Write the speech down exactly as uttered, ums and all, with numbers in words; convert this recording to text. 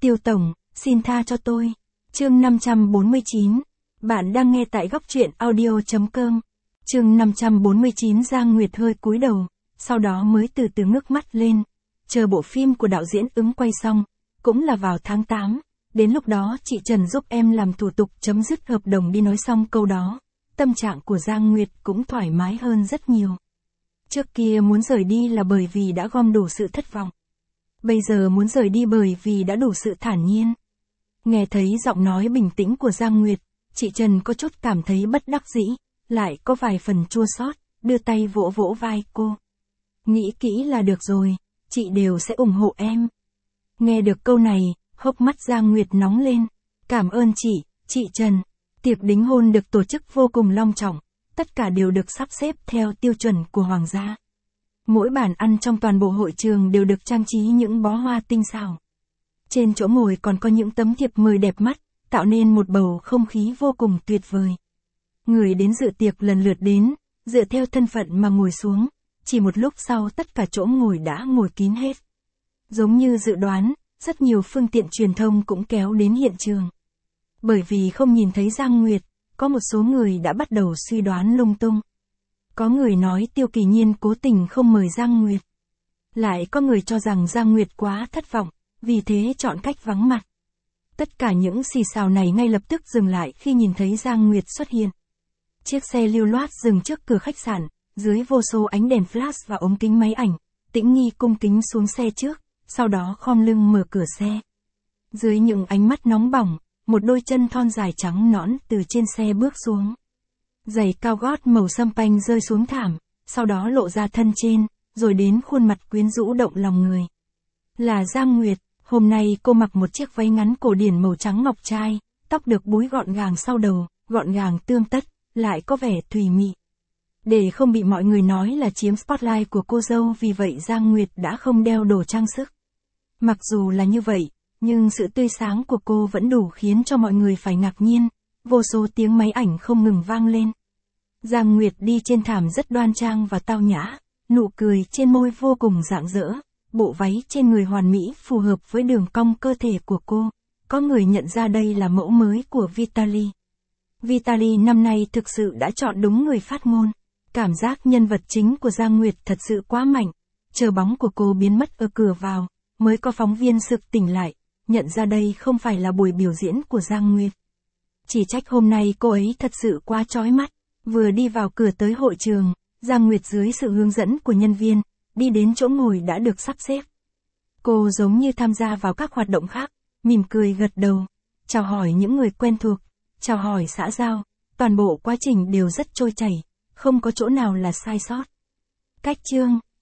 Tiêu Tổng, xin tha cho tôi. Chương năm trăm bốn mươi chín. Bạn đang nghe tại góc truyện audio.com. Chương năm trăm bốn mươi chín. Giang Nguyệt hơi cúi đầu, sau đó mới từ từ ngước mắt lên. Chờ bộ phim của đạo diễn Ứng quay xong, cũng là vào tháng tám. Đến lúc đó chị Trần giúp em làm thủ tục chấm dứt hợp đồng đi. Nói xong câu đó, tâm trạng của Giang Nguyệt cũng thoải mái hơn rất nhiều. Trước kia muốn rời đi là bởi vì đã gom đủ sự thất vọng. Bây giờ muốn rời đi bởi vì đã đủ sự thản nhiên. Nghe thấy giọng nói bình tĩnh của Giang Nguyệt, chị Trần có chút cảm thấy bất đắc dĩ, lại có vài phần chua xót, đưa tay vỗ vỗ vai cô. Nghĩ kỹ là được rồi, chị đều sẽ ủng hộ em. Nghe được câu này, hốc mắt Giang Nguyệt nóng lên. Cảm ơn chị, chị Trần. Tiệc đính hôn được tổ chức vô cùng long trọng, tất cả đều được sắp xếp theo tiêu chuẩn của hoàng gia. Mỗi bàn ăn trong toàn bộ hội trường đều được trang trí những bó hoa tinh xảo. Trên chỗ ngồi còn có những tấm thiệp mời đẹp mắt, tạo nên một bầu không khí vô cùng tuyệt vời. Người đến dự tiệc lần lượt đến, dựa theo thân phận mà ngồi xuống, chỉ một lúc sau tất cả chỗ ngồi đã ngồi kín hết. Giống như dự đoán, rất nhiều phương tiện truyền thông cũng kéo đến hiện trường. Bởi vì không nhìn thấy Giang Nguyệt, có một số người đã bắt đầu suy đoán lung tung. Có người nói Tiêu Kỳ Nhiên cố tình không mời Giang Nguyệt. Lại có người cho rằng Giang Nguyệt quá thất vọng, vì thế chọn cách vắng mặt. Tất cả những xì xào này ngay lập tức dừng lại khi nhìn thấy Giang Nguyệt xuất hiện. Chiếc xe lưu loát dừng trước cửa khách sạn, dưới vô số ánh đèn flash và ống kính máy ảnh, Tĩnh Nghi cung kính xuống xe trước, sau đó khom lưng mở cửa xe. Dưới những ánh mắt nóng bỏng, một đôi chân thon dài trắng nõn từ trên xe bước xuống. Giày cao gót màu sâm panh rơi xuống thảm, sau đó lộ ra thân trên, rồi đến khuôn mặt quyến rũ động lòng người. Là Giang Nguyệt, hôm nay cô mặc một chiếc váy ngắn cổ điển màu trắng ngọc trai, tóc được búi gọn gàng sau đầu, gọn gàng tươm tất, lại có vẻ thùy mị. Để không bị mọi người nói là chiếm spotlight của cô dâu, vì vậy Giang Nguyệt đã không đeo đồ trang sức. Mặc dù là như vậy, nhưng sự tươi sáng của cô vẫn đủ khiến cho mọi người phải ngạc nhiên, vô số tiếng máy ảnh không ngừng vang lên. Giang Nguyệt đi trên thảm rất đoan trang và tao nhã, nụ cười trên môi vô cùng rạng rỡ, bộ váy trên người hoàn mỹ phù hợp với đường cong cơ thể của cô. Có người nhận ra đây là mẫu mới của Vitaly. Vitaly năm nay thực sự đã chọn đúng người phát ngôn. Cảm giác nhân vật chính của Giang Nguyệt thật sự quá mạnh. Chờ bóng của cô biến mất ở cửa vào, mới có phóng viên sực tỉnh lại, nhận ra đây không phải là buổi biểu diễn của Giang Nguyệt. Chỉ trách hôm nay cô ấy thật sự quá chói mắt. Vừa đi vào cửa tới hội trường, Giang Nguyệt dưới sự hướng dẫn của nhân viên, đi đến chỗ ngồi đã được sắp xếp. Cô giống như tham gia vào các hoạt động khác, mỉm cười gật đầu, chào hỏi những người quen thuộc, chào hỏi xã giao, toàn bộ quá trình đều rất trôi chảy, không có chỗ nào là sai sót. Cách chương